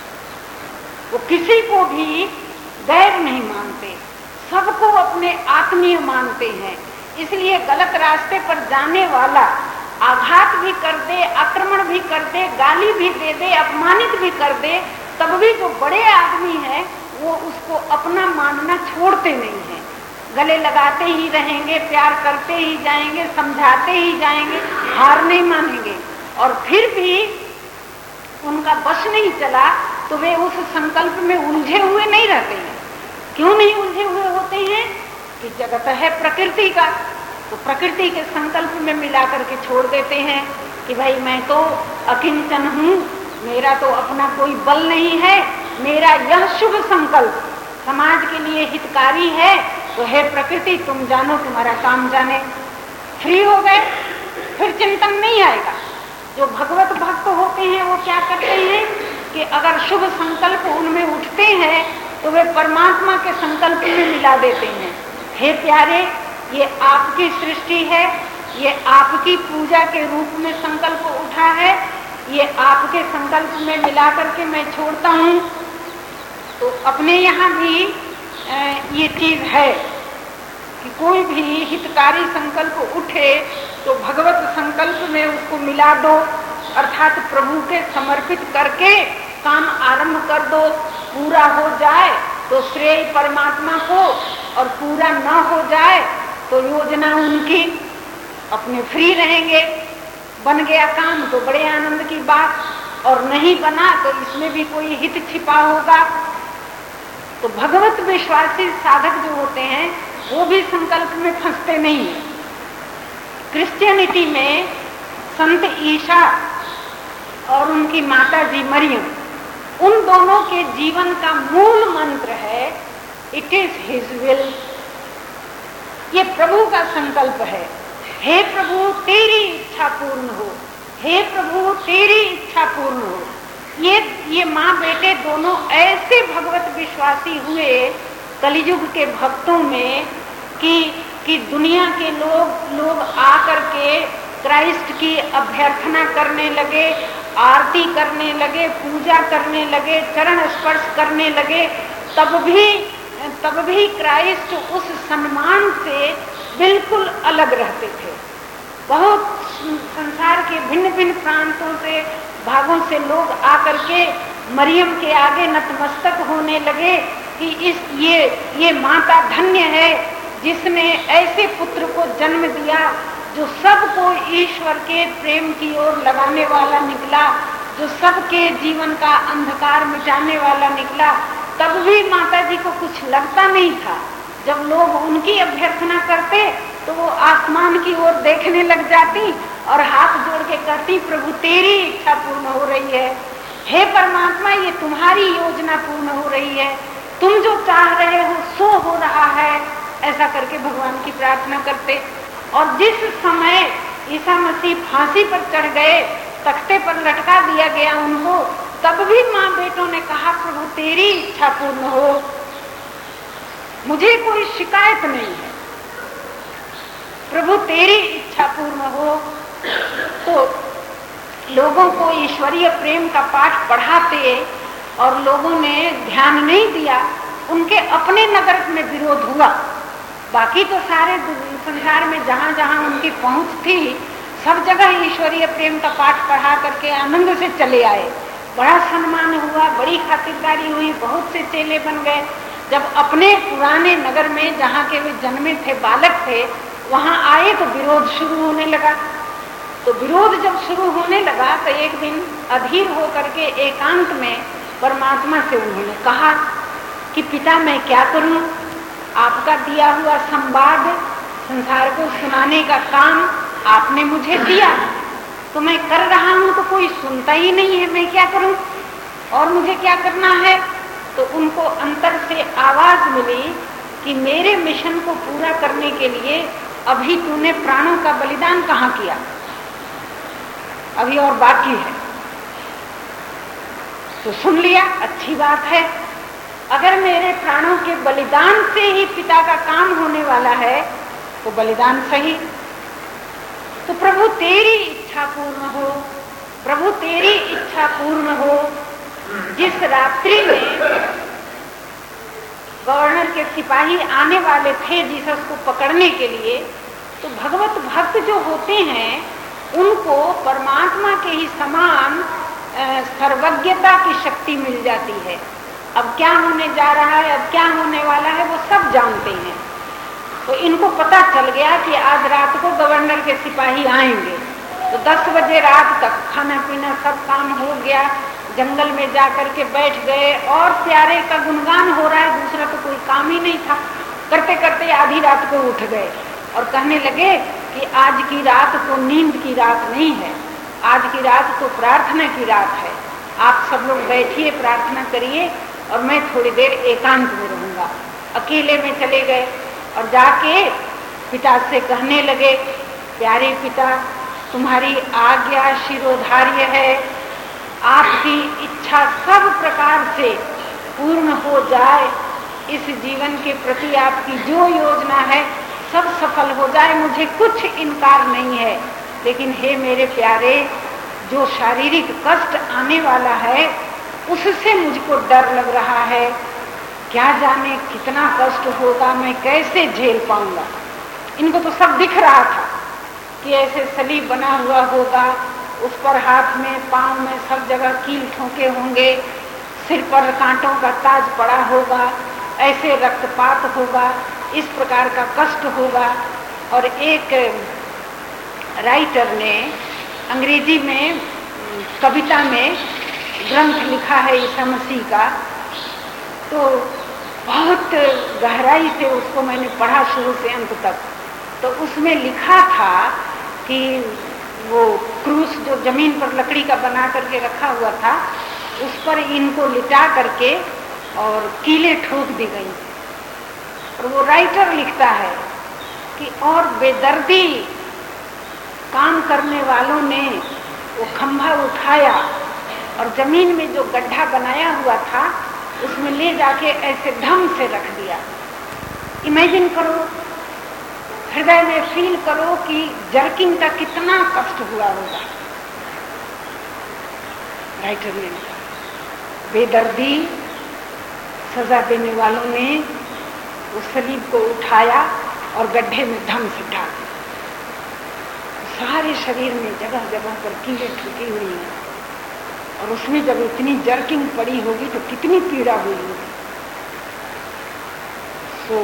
वो किसी को भी गैर नहीं मानते, सबको अपने आत्मीय मानते हैं। इसलिए गलत रास्ते पर जाने वाला आघात भी कर दे, आक्रमण भी कर दे, गाली भी दे दे, अपमानित भी कर दे, तब भी जो बड़े आदमी हैं वो उसको अपना मानना छोड़ते नहीं हैं। गले लगाते ही रहेंगे, प्यार करते ही जाएंगे, समझाते ही जाएंगे, हार नहीं मानेंगे। और फिर भी उनका बस नहीं चला तो वे उस संकल्प में उलझे हुए नहीं रहते हैं। क्यों नहीं उलझे हुए होते हैं? कि जगत है प्रकृति का, तो प्रकृति के संकल्प में मिला करके छोड़ देते हैं कि भाई मैं तो अकिंचन हूँ, मेरा तो अपना कोई बल नहीं है, मेरा यह शुभ संकल्प समाज के लिए हितकारी है, तो हे प्रकृति तुम जानो, तुम्हारा काम जाने। फ्री हो गए, फिर चिंतन नहीं आएगा। जो भगवत भक्त होते हैं वो क्या करते हैं कि अगर शुभ संकल्प उनमें उठते हैं तो वे परमात्मा के संकल्प में मिला देते हैं। हे प्यारे, ये आपकी सृष्टि है, ये आपकी पूजा के रूप में संकल्प उठा है, ये आपके संकल्प में मिला करके मैं छोड़ता हूँ। तो अपने यहाँ भी ये चीज है कि कोई भी हितकारी संकल्प उठे तो भगवत संकल्प में उसको मिला दो, अर्थात प्रभु के समर्पित करके काम आरंभ कर दो। पूरा हो जाए तो श्रेय परमात्मा को और पूरा न हो जाए तो योजना उनकी, अपने फ्री रहेंगे। बन गया काम तो बड़े आनंद की बात, और नहीं बना तो इसमें भी कोई हित छिपा होगा। तो भगवत विश्वासी साधक जो होते हैं वो भी संकल्प में फंसते नहीं है। क्रिश्चियनिटी में संत ईसा और उनकी माता जी मरियम, उन दोनों के जीवन का मूल मंत्र है इट इज हिज विल। ये प्रभु का संकल्प है, हे प्रभु तेरी इच्छा पूर्ण हो, हे प्रभु तेरी इच्छा पूर्ण हो। ये ये माँ बेटे दोनों ऐसे भगवत विश्वासी हुए कलियुग के भक्तों में कि कि दुनिया के लोग लोग आकर के क्राइस्ट की अभ्यर्थना करने लगे, आरती करने लगे, पूजा करने लगे, चरण स्पर्श करने लगे, तब भी तब भी क्राइस्ट उस सम्मान से बिल्कुल अलग रहते थे। बहुत संसार के भिन्न भिन्न प्रांतों से, भागों से लोग आकर के मरियम के आगे नतमस्तक होने लगे कि इस ये ये माता धन्य है जिसने ऐसे पुत्र को जन्म दिया जो सबको ईश्वर के प्रेम की ओर लगाने वाला निकला, जो सबके जीवन का अंधकार मिटाने वाला निकला। तब भी माता जी को कुछ लगता नहीं था। जब लोग उनकी अभ्यर्थना करते तो वो आसमान की ओर देखने लग जाती और हाथ जोड़ के कहती, प्रभु तेरी इच्छा पूर्ण हो रही है, हे परमात्मा ये तुम्हारी योजना पूर्ण हो रही है, तुम जो चाह रहे हो सो हो रहा है, ऐसा करके भगवान की प्रार्थना करते। और जिस समय ईसा मसीह फांसी पर चढ़ गए, तख्ते पर लटका दिया गया उनको, तब भी माँ बेटों ने कहा, प्रभु तेरी इच्छा पूर्ण हो, मुझे कोई शिकायत नहीं है, प्रभु तेरी इच्छा पूर्ण हो। तो लोगों को ईश्वरीय प्रेम का पाठ पढ़ाते और लोगों ने ध्यान नहीं दिया, उनके अपने नगर में विरोध हुआ। बाकी तो सारे संसार में जहाँ जहाँ उनकी पहुँच थी, सब जगह ईश्वरीय प्रेम का पाठ पढ़ा करके आनंद से चले आए। बड़ा सम्मान हुआ, बड़ी खातिरदारी हुई, बहुत से चेले बन गए। जब अपने पुराने नगर में जहाँ के वे जन्मे थे, बालक थे, वहाँ आए तो विरोध शुरू होने लगा। तो विरोध जब शुरू होने लगा तो एक दिन अधीर होकर के एकांत में परमात्मा से उन्होंने कहा कि पिता मैं क्या करूं, आपका दिया हुआ संवाद संसार को सुनाने का काम आपने मुझे दिया, तो मैं कर रहा हूं तो कोई सुनता ही नहीं है, मैं क्या करूं और मुझे क्या करना है। तो उनको अंतर से आवाज मिली कि मेरे मिशन को पूरा करने के लिए अभी तूने प्राणों का बलिदान कहाँ किया, अभी और बाकी है। तो सुन लिया, अच्छी बात है, अगर मेरे प्राणों के बलिदान से ही पिता का काम होने वाला है तो बलिदान सही। तो प्रभु तेरी इच्छा पूर्ण हो, प्रभु तेरी इच्छा पूर्ण हो। जिस रात्रि में गवर्नर के सिपाही आने वाले थे जीसस को पकड़ने के लिए, तो भगवत भक्त जो होते हैं उनको परमात्मा के ही समान सर्वज्ञता की शक्ति मिल जाती है। अब क्या होने जा रहा है, अब क्या होने वाला है, वो सब जानते हैं। तो इनको पता चल गया कि आज रात को गवर्नर के सिपाही आएंगे। तो दस बजे रात तक खाना पीना सब काम हो गया, जंगल में जाकर के बैठ गए और प्यारे का गुणगान हो रहा है, दूसरा तो कोई काम ही नहीं था। करते करते आधी रात को उठ गए और कहने लगे कि आज की रात तो नींद की रात नहीं है, आज की रात तो प्रार्थना की रात है। आप सब लोग बैठिए, प्रार्थना करिए और मैं थोड़ी देर एकांत में रहूंगा। अकेले में चले गए और जाके पिता से कहने लगे, प्यारे पिता तुम्हारी आज्ञा शिरोधार्य है, आपकी इच्छा सब प्रकार से पूर्ण हो जाए, इस जीवन के प्रति आपकी जो योजना है सब सफल हो जाए, मुझे कुछ इनकार नहीं है। लेकिन हे मेरे प्यारे, जो शारीरिक कष्ट आने वाला है उससे मुझको डर लग रहा है, क्या जाने कितना कष्ट होगा, मैं कैसे झेल पाऊंगा। इनको तो सब दिख रहा था कि ऐसे सलीब बना हुआ होगा, उस पर हाथ में पांव में सब जगह कील ठोके होंगे, सिर पर कांटों का ताज पड़ा होगा, ऐसे रक्तपात होगा, इस प्रकार का कष्ट होगा। और एक राइटर ने अंग्रेजी में कविता में ग्रंथ लिखा है ईसा मसीह का, तो बहुत गहराई से उसको मैंने पढ़ा शुरू से अंत तक। तो उसमें लिखा था कि वो क्रूस जो जमीन पर लकड़ी का बना करके रखा हुआ था, उस पर इनको लिटा करके और कीलें ठोक दी गई। और वो राइटर लिखता है कि और बेदर्दी काम करने वालों ने वो खंभा उठाया और जमीन में जो गड्ढा बनाया हुआ था उसमें ले जाके ऐसे ढंग से रख दिया। इमेजिन करो, हृदय में फील करो कि जर्किंग का कितना कष्ट हुआ होगा। राइटर ने लिखा, बेदर्दी सजा देने वालों ने उस सलीब को उठाया और गड्ढे में ढंग से डाल दिया। सारे शरीर में जगह जगह पर कीलें ठुकी हुई हैं और उसमें जब इतनी जर्किंग पड़ी होगी तो कितनी पीड़ा हुई होगी। तो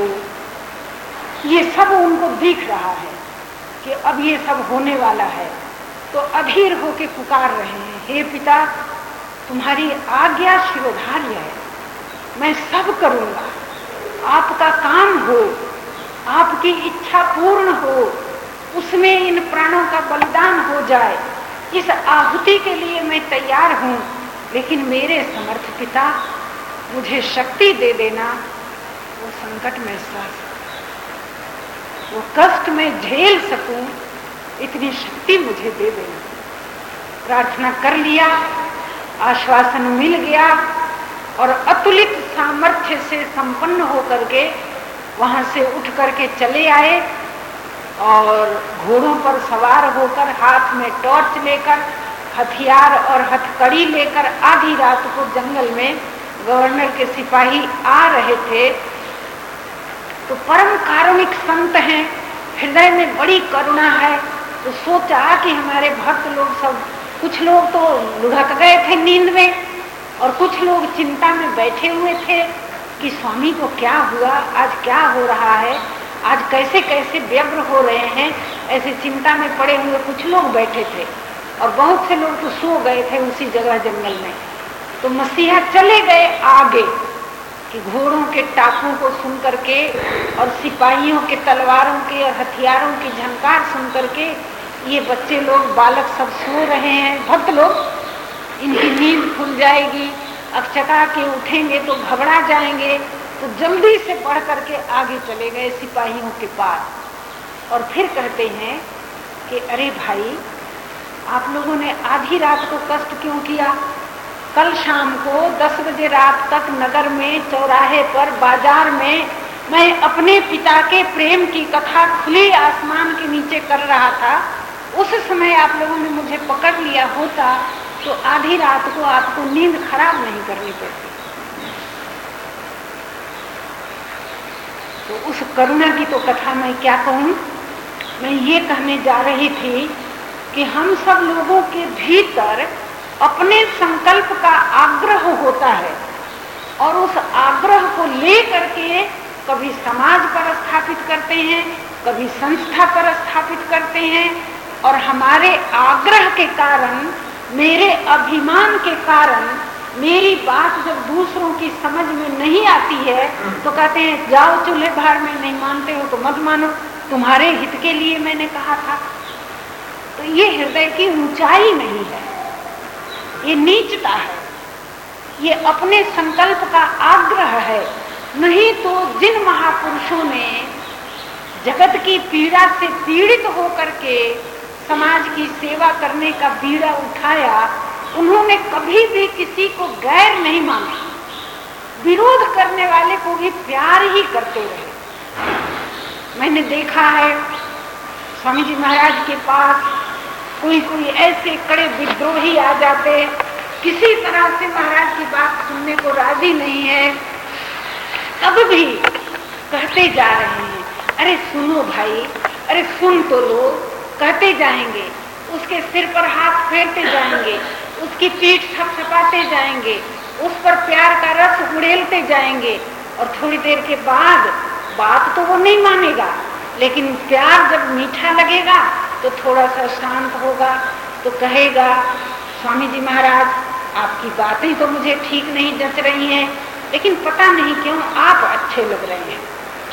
ये सब उनको दिख रहा है कि अब ये सब होने वाला है, तो अधीर होके पुकार रहे हैं, हे पिता तुम्हारी आज्ञा शिरोधार्य है, मैं सब करूंगा, आपका काम हो, आपकी इच्छा पूर्ण हो, उसमें इन प्राणों का बलिदान हो जाए, इस आहुति के लिए मैं तैयार हूं, लेकिन मेरे समर्थ पिता मुझे शक्ति दे देना, वो संकट में सह सकूं, वो कष्ट में झेल सकूं, इतनी शक्ति मुझे दे देना। प्रार्थना कर लिया, आश्वासन मिल गया और अतुलित सामर्थ्य से संपन्न होकर के वहां से उठ करके चले आए और घोड़ों पर सवार होकर, हाथ में टॉर्च लेकर, हथियार और हथकड़ी लेकर आधी रात को जंगल में गवर्नर के सिपाही आ रहे थे। तो परम कारुणिक संत हैं, हृदय में बड़ी करुणा है, तो सोचा कि हमारे भक्त लोग सब, कुछ लोग तो लुढ़क गए थे नींद में और कुछ लोग चिंता में बैठे हुए थे कि स्वामी को क्या हुआ, आज क्या हो रहा है, आज कैसे कैसे व्यग्र हो रहे हैं, ऐसे चिंता में पड़े हुए कुछ लोग बैठे थे और बहुत से लोग तो सो गए थे उसी जगह जंगल में। तो मसीहा चले गए आगे कि घोड़ों के टापों को सुन करके और सिपाहियों के तलवारों के और हथियारों की झनकार सुन करके ये बच्चे लोग, बालक सब सो रहे हैं, भक्त लोग, इनकी नींद खुल जाएगी, अकचका के उठेंगे तो घबरा जाएंगे, तो जल्दी से बढ़ करके आगे चले गए सिपाहियों के पास। और फिर कहते हैं कि अरे भाई, आप लोगों ने आधी रात को कष्ट क्यों किया? कल शाम को दस बजे रात तक नगर में, चौराहे पर, बाजार में मैं अपने पिता के प्रेम की कथा खुले आसमान के नीचे कर रहा था, उस समय आप लोगों ने मुझे पकड़ लिया होता तो आधी रात को आपको नींद खराब नहीं करनी पड़ती। तो उस करुणा की तो कथा मैं क्या कहूँ। मैं ये कहने जा रही थी कि हम सब लोगों के भीतर अपने संकल्प का आग्रह होता है और उस आग्रह को ले करके कभी समाज पर स्थापित करते हैं, कभी संस्था पर स्थापित करते हैं, और हमारे आग्रह के कारण, मेरे अभिमान के कारण, मेरी बात जब दूसरों की समझ में नहीं आती है तो कहते हैं जाओ चूल्हे भाड़ में, नहीं मानते हो तो मत मानो, तुम्हारे हित के लिए मैंने कहा था। तो ये हृदय की ऊंचाई नहीं है, ये नीचता है, ये अपने संकल्प का आग्रह है। नहीं तो जिन महापुरुषों ने जगत की पीड़ा से पीड़ित होकर के समाज की सेवा करने का बीड़ा उठाया, उन्होंने कभी भी किसी को गैर नहीं माना, विरोध करने वाले को भी प्यार ही करते रहे। मैंने देखा है स्वामी जी महाराज के पास कोई कोई ऐसे कड़े विद्रोही आ जाते, किसी तरह से महाराज की बात सुनने को राजी नहीं है, तब भी कहते जा रहे हैं, अरे सुनो भाई, अरे सुन तो लो, कहते जाएंगे, उसके सिर पर हाथ फेरते जाएंगे, उसकी पीठ थपथपाते जाएंगे, उस पर प्यार का रस उड़ेलते जाएंगे, और थोड़ी देर के बाद बात तो वो नहीं मानेगा, लेकिन प्यार जब मीठा लगेगा तो थोड़ा सा शांत होगा, तो कहेगा स्वामी जी महाराज आपकी बातें तो मुझे ठीक नहीं जच रही हैं, लेकिन पता नहीं क्यों आप अच्छे लग रहे हैं,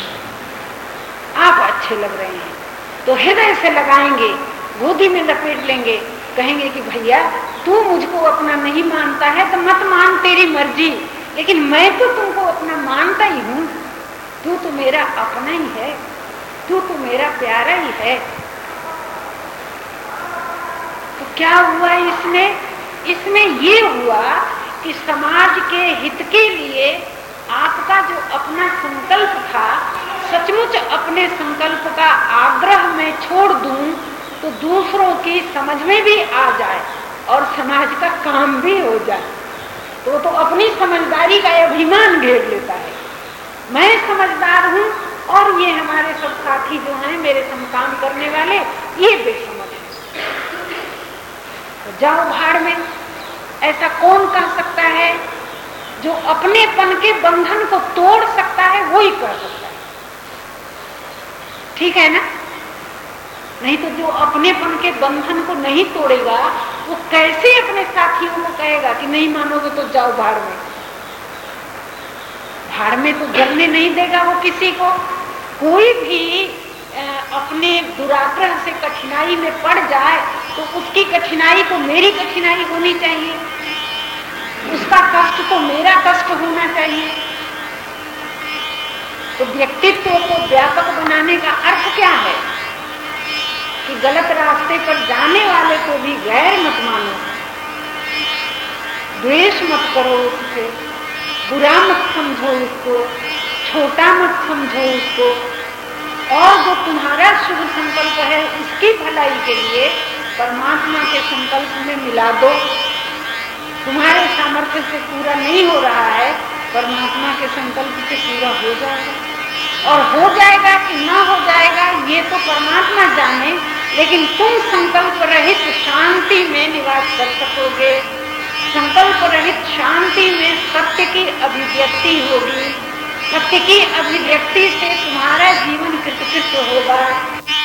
आप अच्छे लग रहे हैं। तो हृदय से लगाएंगे, गोदी में लपेट लेंगे, कहेंगे कि भैया तू मुझको अपना नहीं मानता है तो मत मान, तेरी मर्जी, लेकिन मैं तो तुमको अपना मानता ही हूँ, तू तो मेरा अपना ही है, तू तो मेरा प्यारा ही है। तो क्या हुआ इसमें? इसमें ये हुआ कि समाज के हित के लिए आपका जो अपना संकल्प था, सचमुच अपने संकल्प का आग्रह मैं छोड़ दूं तो दूसरों की समझ में भी आ जाए और समाज का काम भी हो जाए। तो तो अपनी समझदारी का अभिमान घेर लेता है, मैं समझदार हूं और ये हमारे सब साथी जो हैं मेरे सम काम करने वाले ये बेसमझ है। तो जाओ भाड़ में। ऐसा कौन कर सकता है? जो अपनेपन के बंधन को तोड़ सकता है वो ही कर सकता है, ठीक है ना? नहीं तो जो अपनेपन के बंधन को नहीं तोड़ेगा वो कैसे अपने साथियों को कहेगा कि नहीं मानोगे तो जाओ भाड़ में। भाड़ में तो जलने नहीं देगा वो किसी को। कोई भी अपने दुराग्रह से कठिनाई में पड़ जाए तो उसकी कठिनाई को मेरी कठिनाई होनी चाहिए, उसका कष्ट तो मेरा कष्ट होना चाहिए। तो व्यक्तित्व को व्यापक बनाने का अर्थ क्या है कि गलत रास्ते पर जाने वाले को भी गैर मत मानो, द्वेष मत करो उससे, बुरा मत समझो उसको, छोटा मत समझो उसको, और जो तुम्हारा शुभ संकल्प है उसकी भलाई के लिए परमात्मा के संकल्प में मिला दो। तुम्हारे सामर्थ्य से पूरा नहीं हो रहा है, परमात्मा के संकल्प से पूरा हो जाएगा। और हो जाएगा कि ना हो जाएगा ये तो परमात्मा जाने, लेकिन तुम संकल्प रहित शांति में निवास कर सकोगे। संकल्प रहित शांति में सत्य की अभिव्यक्ति होगी, सत्य की अभिव्यक्ति से तुम्हारा जीवन कृतकृत होगा।